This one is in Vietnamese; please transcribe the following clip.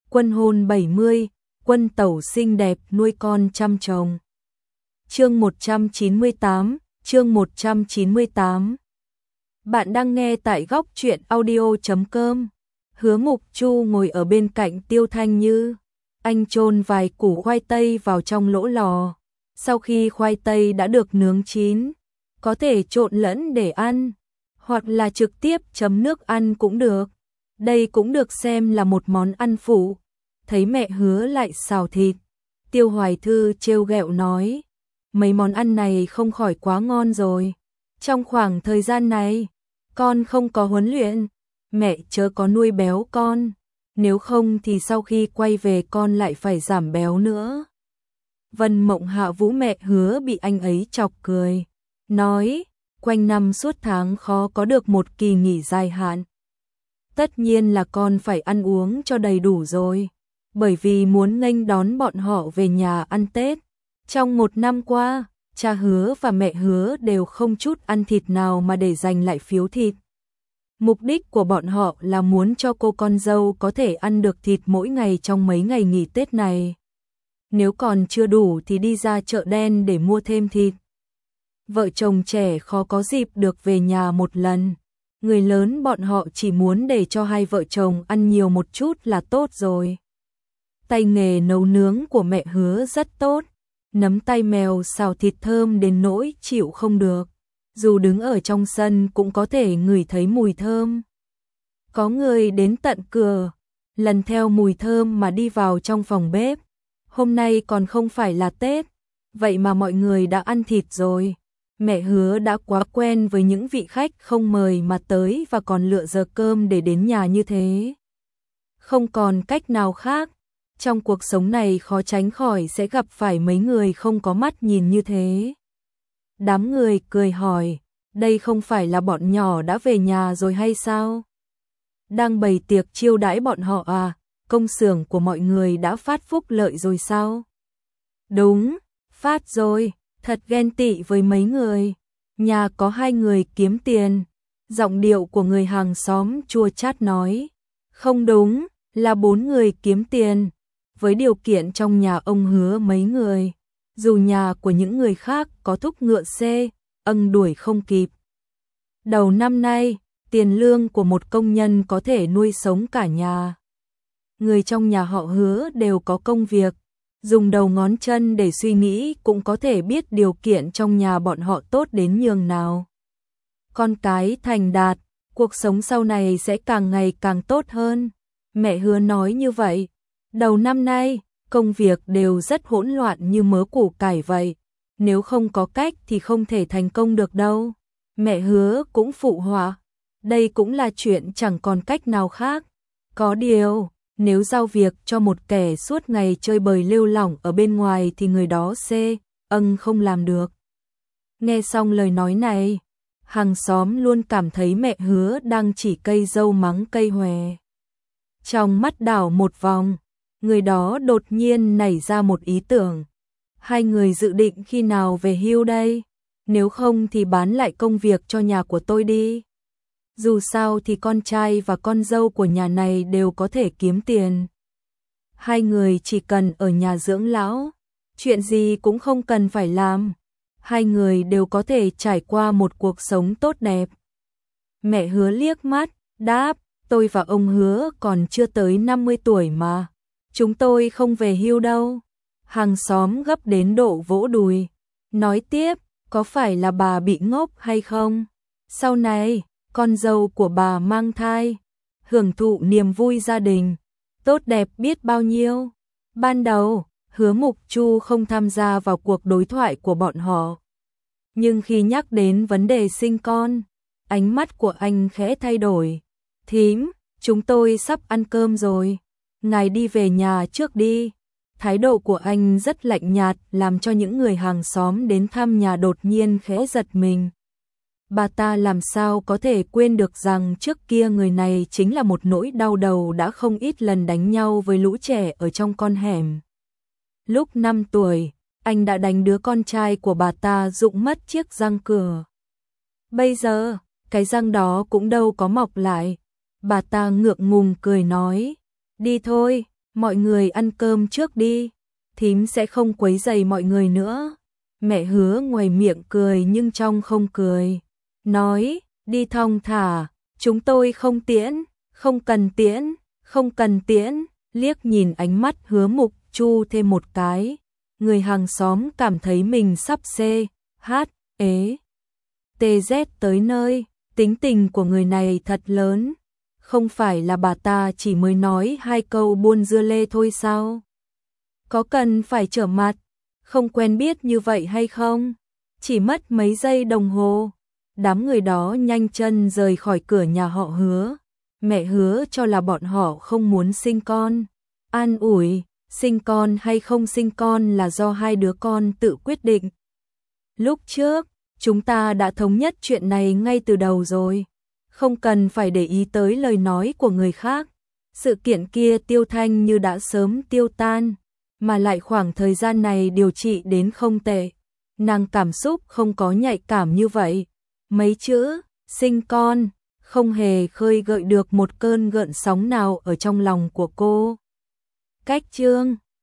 Quân hôn 70, quân tẩu xinh đẹp nuôi con chăm chồng. Chương 198, chương 198. Bạn đang nghe tại góc truyện audio.com. Hứa Mục Chu ngồi ở bên cạnh Tiêu Thanh Như. Anh chôn vài củ khoai tây vào trong lỗ lò. Sau khi khoai tây đã được nướng chín, có thể trộn lẫn để ăn, hoặc là trực tiếp chấm nước ăn cũng được. Đây cũng được xem là một món ăn phụ. Thấy mẹ Hứa lại xào thịt, Tiêu Hoài Thư trêu ghẹo nói, mấy món ăn này không khỏi quá ngon rồi. Trong khoảng thời gian này, con không có huấn luyện, mẹ chớ có nuôi béo con, nếu không thì sau khi quay về con lại phải giảm béo nữa. Vân Mộng hạ vũ mẹ Hứa bị anh ấy chọc cười, nói, quanh năm suốt tháng khó có được một kỳ nghỉ dài hạn. Tất nhiên là con phải ăn uống cho đầy đủ rồi, bởi vì muốn nghênh đón bọn họ về nhà ăn Tết. Trong một năm qua, cha Hứa và mẹ Hứa đều không chút ăn thịt nào mà để dành lại phiếu thịt. Mục đích của bọn họ là muốn cho cô con dâu có thể ăn được thịt mỗi ngày trong mấy ngày nghỉ Tết này. Nếu còn chưa đủ thì đi ra chợ đen để mua thêm thịt. Vợ chồng trẻ khó có dịp được về nhà một lần. Người lớn bọn họ chỉ muốn để cho hai vợ chồng ăn nhiều một chút là tốt rồi. Tay nghề nấu nướng của mẹ Hứa rất tốt. Nấm tay mèo xào thịt thơm đến nỗi chịu không được. Dù đứng ở trong sân cũng có thể ngửi thấy mùi thơm. Có người đến tận cửa, lần theo mùi thơm mà đi vào trong phòng bếp. Hôm nay còn không phải là Tết, vậy mà mọi người đã ăn thịt rồi. Mẹ Hứa đã quá quen với những vị khách không mời mà tới và còn lựa giờ cơm để đến nhà như thế. Không còn cách nào khác, trong cuộc sống này khó tránh khỏi sẽ gặp phải mấy người không có mắt nhìn như thế. Đám người cười hỏi, đây không phải là bọn nhỏ đã về nhà rồi hay sao? Đang bày tiệc chiêu đãi bọn họ à? Công xưởng của mọi người đã phát phúc lợi rồi sao? Đúng, phát rồi, thật ghen tị với mấy người. Nhà có hai người kiếm tiền. Giọng điệu của người hàng xóm chua chát nói. Không đúng, là 4 người kiếm tiền. Với điều kiện trong nhà ông Hứa mấy người. Dù nhà của những người khác có thúc ngựa xe, đuổi không kịp. Đầu năm nay, tiền lương của một công nhân có thể nuôi sống cả nhà. Người trong nhà họ Hứa đều có công việc, dùng đầu ngón chân để suy nghĩ cũng có thể biết điều kiện trong nhà bọn họ tốt đến nhường nào. Con cái thành đạt, cuộc sống sau này sẽ càng ngày càng tốt hơn. Mẹ Hứa nói như vậy. Đầu năm nay, công việc đều rất hỗn loạn như mớ củ cải vậy. Nếu không có cách thì không thể thành công được đâu. Mẹ Hứa cũng phụ họa. Đây cũng là chuyện chẳng còn cách nào khác. Có điều, nếu giao việc cho một kẻ suốt ngày chơi bời lêu lỏng ở bên ngoài thì người đó không làm được. Nghe xong lời nói này, hàng xóm luôn cảm thấy mẹ Hứa đang chỉ cây dâu mắng cây hòe. Trong mắt đảo một vòng, người đó đột nhiên nảy ra một ý tưởng. Hai người dự định khi nào về hưu đây? Nếu không thì bán lại công việc cho nhà của tôi đi. Dù sao thì con trai và con dâu của nhà này đều có thể kiếm tiền. Hai người chỉ cần ở nhà dưỡng lão, chuyện gì cũng không cần phải làm. Hai người đều có thể trải qua một cuộc sống tốt đẹp. Mẹ Hứa liếc mắt, đáp, tôi và ông Hứa còn chưa tới 50 tuổi mà. Chúng tôi không về hưu đâu. Hàng xóm gấp đến độ vỗ đùi. Nói tiếp, có phải là bà bị ngốc hay không? Sau này, con dâu của bà mang thai, hưởng thụ niềm vui gia đình, tốt đẹp biết bao nhiêu. Ban đầu, Hứa Mục Chu không tham gia vào cuộc đối thoại của bọn họ. Nhưng khi nhắc đến vấn đề sinh con, ánh mắt của anh khẽ thay đổi. Thím, chúng tôi sắp ăn cơm rồi, ngài đi về nhà trước đi. Thái độ của anh rất lạnh nhạt làm cho những người hàng xóm đến thăm nhà đột nhiên khẽ giật mình. Bà ta làm sao có thể quên được rằng trước kia người này chính là một nỗi đau đầu đã không ít lần đánh nhau với lũ trẻ ở trong con hẻm. Lúc 5 tuổi, anh đã đánh đứa con trai của bà ta rụng mất chiếc răng cửa. Bây giờ, cái răng đó cũng đâu có mọc lại. Bà ta ngượng ngùng cười nói, đi thôi, mọi người ăn cơm trước đi, thím sẽ không quấy rầy mọi người nữa. Mẹ Hứa ngoài miệng cười nhưng trong không cười, nói, đi thong thả, chúng tôi không tiễn, không cần tiễn, không cần tiễn, liếc nhìn ánh mắt Hứa Mục Chu thêm một cái. Người hàng xóm cảm thấy mình sắp TZ tới nơi, tính tình của người này thật lớn. Không phải là bà ta chỉ mới nói 2 câu buôn dưa lê thôi sao? Có cần phải trở mặt, không quen biết như vậy hay không? Chỉ mất mấy giây đồng hồ, đám người đó nhanh chân rời khỏi cửa nhà họ Hứa. Mẹ Hứa cho là bọn họ không muốn sinh con. An ủi, sinh con hay không sinh con là do 2 đứa con tự quyết định. Lúc trước, chúng ta đã thống nhất chuyện này ngay từ đầu rồi. Không cần phải để ý tới lời nói của người khác. Sự kiện kia Tiêu Thanh như đã sớm tiêu tan, mà lại khoảng thời gian này điều trị đến không tệ. Nàng cảm xúc không có nhạy cảm như vậy. Mấy chữ, sinh con, không hề khơi gợi được một cơn gợn sóng nào ở trong lòng của cô. Cách chương